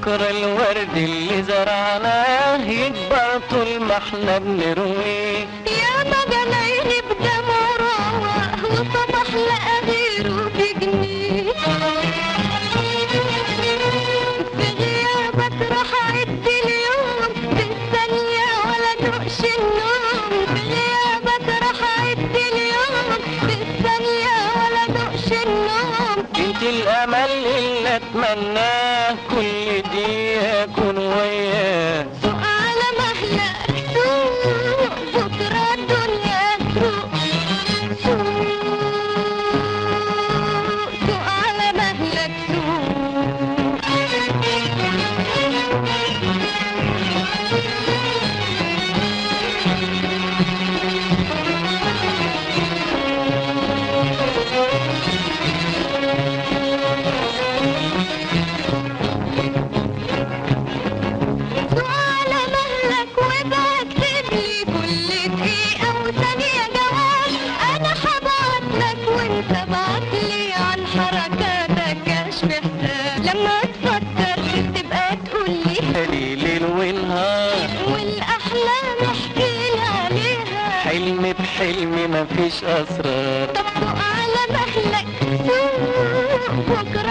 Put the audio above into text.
بكرة الورد اللي زرعناه يكبر طول ما احنا بنرويه. يا ما جنايني بدمع روق وصبح لقى غيره في جنيه. في غيابك راح اعد اليوم بالثانية ولا دوقش النوم. في غيابك راح اعد اليوم بالثانية ولا دوقش النوم. انت الامل اللي اتمناه كل دقيقة اكون وياه. سوق على مهلك سوق بكرة الدنيا تروق. سوق على مهلك لما تفكر تبقى تقولي ليل ونهار والأحلام احكيلي عليها. حلم بحلم مفيش اسرار. طب سوق على مهلك سوق بكرة